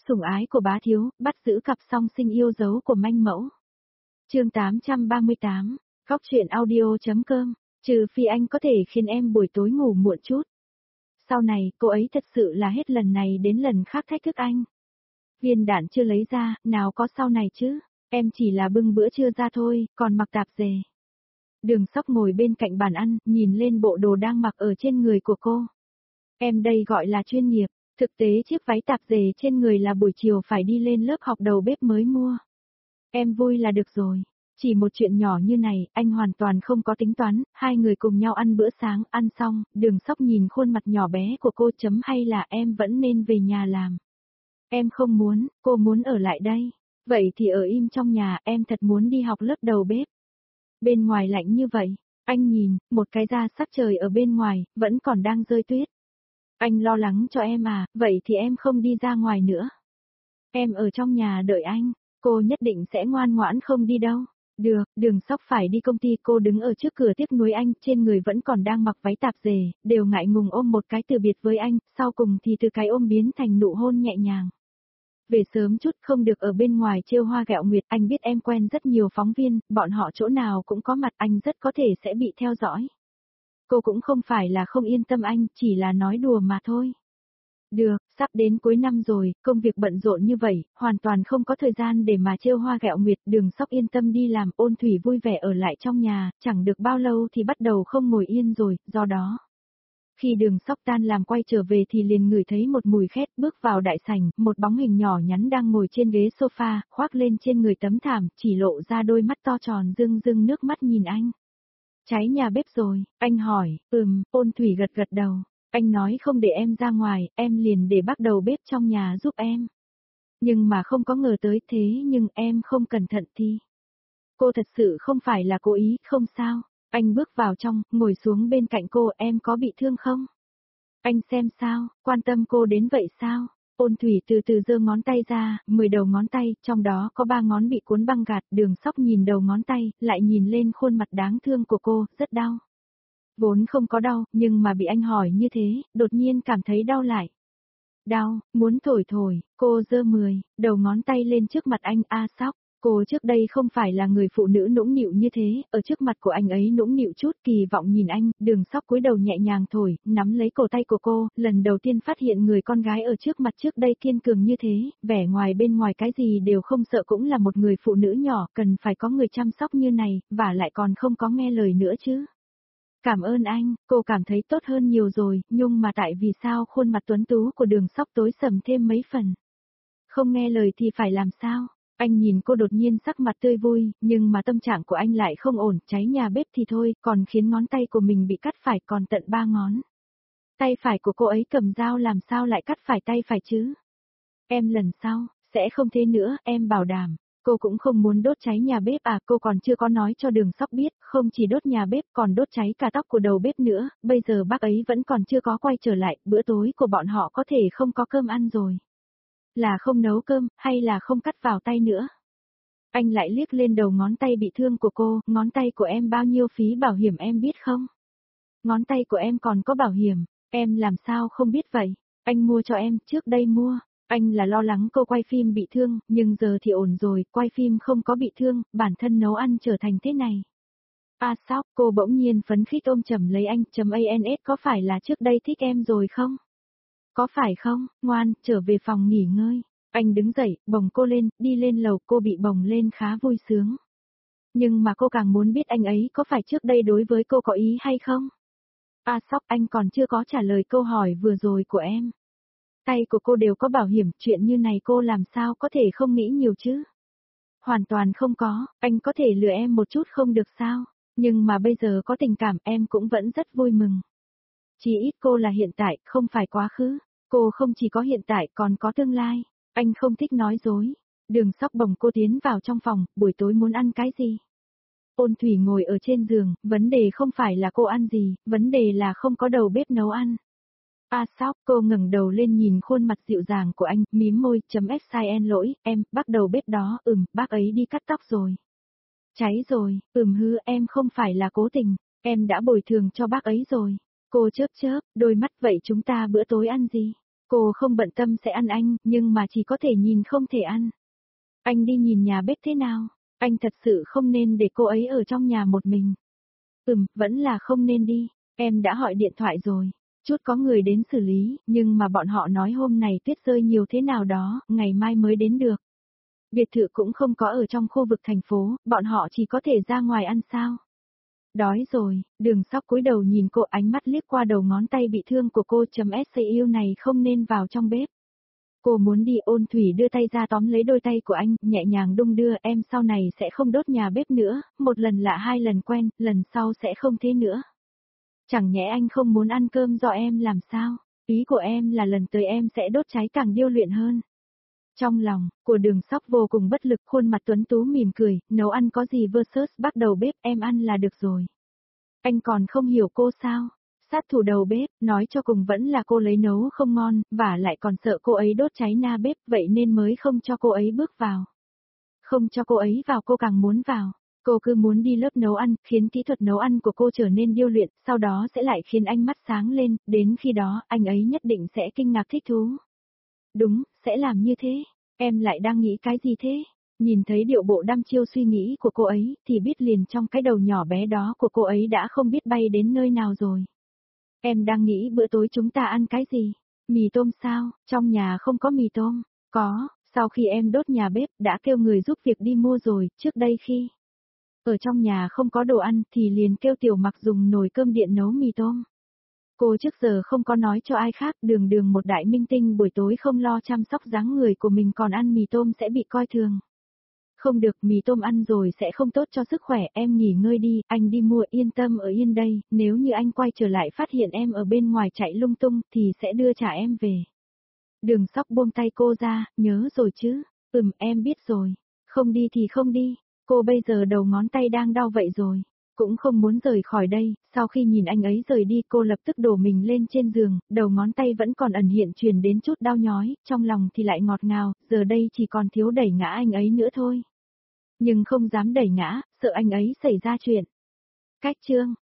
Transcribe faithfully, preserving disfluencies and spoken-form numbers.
Sủng ái của bá thiếu, bắt giữ cặp song sinh yêu dấu của manh mẫu. Chương tám trăm ba mươi tám, Góc truyện audio.com, trừ phi anh có thể khiến em buổi tối ngủ muộn chút. Sau này, cô ấy thật sự là hết lần này đến lần khác thách thức anh. Viên đạn chưa lấy ra, nào có sau này chứ, em chỉ là bưng bữa trưa ra thôi, còn mặc tạp dề. Đường Sóc ngồi bên cạnh bàn ăn, nhìn lên bộ đồ đang mặc ở trên người của cô. Em đây gọi là chuyên nghiệp, thực tế chiếc váy tạp dề trên người là buổi chiều phải đi lên lớp học đầu bếp mới mua. Em vui là được rồi. Chỉ một chuyện nhỏ như này, anh hoàn toàn không có tính toán, hai người cùng nhau ăn bữa sáng, ăn xong, Đường Sóc nhìn khuôn mặt nhỏ bé của cô chấm hay là em vẫn nên về nhà làm. Em không muốn, cô muốn ở lại đây. Vậy thì ở im trong nhà, em thật muốn đi học lớp đầu bếp. Bên ngoài lạnh như vậy, anh nhìn, một cái da sắc trời ở bên ngoài, vẫn còn đang rơi tuyết. Anh lo lắng cho em à, vậy thì em không đi ra ngoài nữa. Em ở trong nhà đợi anh, cô nhất định sẽ ngoan ngoãn không đi đâu. Được, Đường Sóc phải đi công ty, cô đứng ở trước cửa tiếc nuối anh, trên người vẫn còn đang mặc váy tạp dề, đều ngại ngùng ôm một cái từ biệt với anh, sau cùng thì từ cái ôm biến thành nụ hôn nhẹ nhàng. Về sớm chút, không được ở bên ngoài trêu hoa ghẹo nguyệt, anh biết em quen rất nhiều phóng viên, bọn họ chỗ nào cũng có mặt, anh rất có thể sẽ bị theo dõi. Cô cũng không phải là không yên tâm anh, chỉ là nói đùa mà thôi. Được, sắp đến cuối năm rồi, công việc bận rộn như vậy, hoàn toàn không có thời gian để mà trêu hoa ghẹo nguyệt. Đường Sóc yên tâm đi làm, Ôn Thủy vui vẻ ở lại trong nhà, chẳng được bao lâu thì bắt đầu không ngồi yên rồi, do đó. Khi Đường Sóc tan làm quay trở về thì liền ngửi thấy một mùi khét, bước vào đại sảnh, một bóng hình nhỏ nhắn đang ngồi trên ghế sofa, khoác lên trên người tấm thảm, chỉ lộ ra đôi mắt to tròn rưng rưng nước mắt nhìn anh. Cháy nhà bếp rồi, anh hỏi, ừm, Ôn Thủy gật gật đầu. Anh nói không để em ra ngoài, em liền để bác đầu bếp trong nhà giúp em. Nhưng mà không có ngờ tới thế nhưng em không cẩn thận thì. Cô thật sự không phải là cố ý, không sao. Anh bước vào trong, ngồi xuống bên cạnh cô, em có bị thương không? Anh xem sao, quan tâm cô đến vậy sao? Ôn Thủy từ từ giơ ngón tay ra, mười đầu ngón tay, trong đó có ba ngón bị cuốn băng gạc. Đường Sóc nhìn đầu ngón tay, lại nhìn lên khuôn mặt đáng thương của cô, rất đau. Vốn không có đau, nhưng mà bị anh hỏi như thế, đột nhiên cảm thấy đau lại. Đau, muốn thổi thổi, cô giơ mười, đầu ngón tay lên trước mặt anh, a Sóc. Cô trước đây không phải là người phụ nữ nũng nịu như thế, ở trước mặt của anh ấy nũng nịu chút, kỳ vọng nhìn anh. Đường Sóc cúi đầu nhẹ nhàng thổi, nắm lấy cổ tay của cô, lần đầu tiên phát hiện người con gái ở trước mặt trước đây kiên cường như thế, vẻ ngoài bên ngoài cái gì đều không sợ, cũng là một người phụ nữ nhỏ, cần phải có người chăm sóc như này, và lại còn không có nghe lời nữa chứ. Cảm ơn anh, cô cảm thấy tốt hơn nhiều rồi, nhưng mà tại vì sao khuôn mặt tuấn tú của Đường Sóc tối sầm thêm mấy phần. Không nghe lời thì phải làm sao? Anh nhìn cô đột nhiên sắc mặt tươi vui, nhưng mà tâm trạng của anh lại không ổn, cháy nhà bếp thì thôi, còn khiến ngón tay của mình bị cắt phải còn tận ba ngón. Tay phải của cô ấy cầm dao làm sao lại cắt phải tay phải chứ? Em lần sau, sẽ không thế nữa, em bảo đảm. Cô cũng không muốn đốt cháy nhà bếp à, cô còn chưa có nói cho Đường Sóc biết, không chỉ đốt nhà bếp còn đốt cháy cả tóc của đầu bếp nữa, bây giờ bác ấy vẫn còn chưa có quay trở lại, bữa tối của bọn họ có thể không có cơm ăn rồi. Là không nấu cơm, hay là không cắt vào tay nữa? Anh lại liếc lên đầu ngón tay bị thương của cô, ngón tay của em bao nhiêu phí bảo hiểm em biết không? Ngón tay của em còn có bảo hiểm, em làm sao không biết vậy? Anh mua cho em, trước đây mua. Anh là lo lắng cô quay phim bị thương, nhưng giờ thì ổn rồi, quay phim không có bị thương, bản thân nấu ăn trở thành thế này. A Sóc, cô bỗng nhiên phấn khích ôm chầm lấy anh, chấm ans có phải là trước đây thích em rồi không? Có phải không, ngoan, trở về phòng nghỉ ngơi. Anh đứng dậy, bồng cô lên, đi lên lầu, cô bị bồng lên khá vui sướng. Nhưng mà cô càng muốn biết anh ấy có phải trước đây đối với cô có ý hay không? A Sóc, anh còn chưa có trả lời câu hỏi vừa rồi của em. Tay của cô đều có bảo hiểm, chuyện như này cô làm sao có thể không nghĩ nhiều chứ? Hoàn toàn không có, anh có thể lừa em một chút không được sao? Nhưng mà bây giờ có tình cảm em cũng vẫn rất vui mừng. Chỉ ít cô là hiện tại, không phải quá khứ. Cô không chỉ có hiện tại còn có tương lai. Anh không thích nói dối. Đường Sóc bồng cô tiến vào trong phòng, buổi tối muốn ăn cái gì? Ôn Thủy ngồi ở trên giường, vấn đề không phải là cô ăn gì, vấn đề là không có đầu bếp nấu ăn. A Sóc, cô ngẩng đầu lên nhìn khuôn mặt dịu dàng của anh, mím môi, chấm xin lỗi, em, bác đầu bếp đó, ừm, bác ấy đi cắt tóc rồi. Cháy rồi, ừm hư, em không phải là cố tình, em đã bồi thường cho bác ấy rồi. Cô chớp chớp, đôi mắt, vậy chúng ta bữa tối ăn gì? Cô không bận tâm sẽ ăn anh, nhưng mà chỉ có thể nhìn không thể ăn. Anh đi nhìn nhà bếp thế nào? Anh thật sự không nên để cô ấy ở trong nhà một mình. Ừm, vẫn là không nên đi. Em đã gọi điện thoại rồi. Chút có người đến xử lý, nhưng mà bọn họ nói hôm này tuyết rơi nhiều thế nào đó, ngày mai mới đến được. Biệt thự cũng không có ở trong khu vực thành phố, bọn họ chỉ có thể ra ngoài ăn sao. Đói rồi, Đường Sóc cúi đầu nhìn cô, ánh mắt liếc qua đầu ngón tay bị thương của cô, chấm S yêu này không nên vào trong bếp. Cô muốn đi. Ôn Thủy đưa tay ra tóm lấy đôi tay của anh, nhẹ nhàng đung đưa. Em sau này sẽ không đốt nhà bếp nữa, một lần lạ hai lần quen, lần sau sẽ không thế nữa. Chẳng nhẽ anh không muốn ăn cơm do em làm sao? Ý của em là lần tới em sẽ đốt cháy càng điêu luyện hơn. Trong lòng của Đường Sóc vô cùng bất lực, khuôn mặt tuấn tú mỉm cười, nấu ăn có gì versus bắt đầu bếp, em ăn là được rồi. Anh còn không hiểu cô sao? Sát thủ đầu bếp, nói cho cùng vẫn là cô lấy nấu không ngon, và lại còn sợ cô ấy đốt cháy na bếp, vậy nên mới không cho cô ấy bước vào. Không cho cô ấy vào cô càng muốn vào. Cô cứ muốn đi lớp nấu ăn, khiến kỹ thuật nấu ăn của cô trở nên điêu luyện, sau đó sẽ lại khiến anh mắt sáng lên, đến khi đó, anh ấy nhất định sẽ kinh ngạc thích thú. Đúng, sẽ làm như thế. Em lại đang nghĩ cái gì thế? Nhìn thấy điệu bộ đăm chiêu suy nghĩ của cô ấy, thì biết liền trong cái đầu nhỏ bé đó của cô ấy đã không biết bay đến nơi nào rồi. Em đang nghĩ bữa tối chúng ta ăn cái gì? Mì tôm sao? Trong nhà không có mì tôm. Có, sau khi em đốt nhà bếp đã kêu người giúp việc đi mua rồi, trước đây khi ở trong nhà không có đồ ăn thì liền kêu Tiểu Mặc dùng nồi cơm điện nấu mì tôm. Cô trước giờ không có nói cho ai khác, đường đường một đại minh tinh buổi tối không lo chăm sóc dáng người của mình còn ăn mì tôm sẽ bị coi thường. Không được, mì tôm ăn rồi sẽ không tốt cho sức khỏe, em nghỉ ngơi đi, anh đi mua, yên tâm ở yên đây, nếu như anh quay trở lại phát hiện em ở bên ngoài chạy lung tung thì sẽ đưa trả em về. Đường Sóc buông tay cô ra, nhớ rồi chứ, ừm em biết rồi, không đi thì không đi, cô bây giờ đầu ngón tay đang đau vậy rồi. Cũng không muốn rời khỏi đây, sau khi nhìn anh ấy rời đi cô lập tức đổ mình lên trên giường, đầu ngón tay vẫn còn ẩn hiện truyền đến chút đau nhói, trong lòng thì lại ngọt ngào, giờ đây chỉ còn thiếu đẩy ngã anh ấy nữa thôi. Nhưng không dám đẩy ngã, sợ anh ấy xảy ra chuyện. Cách chương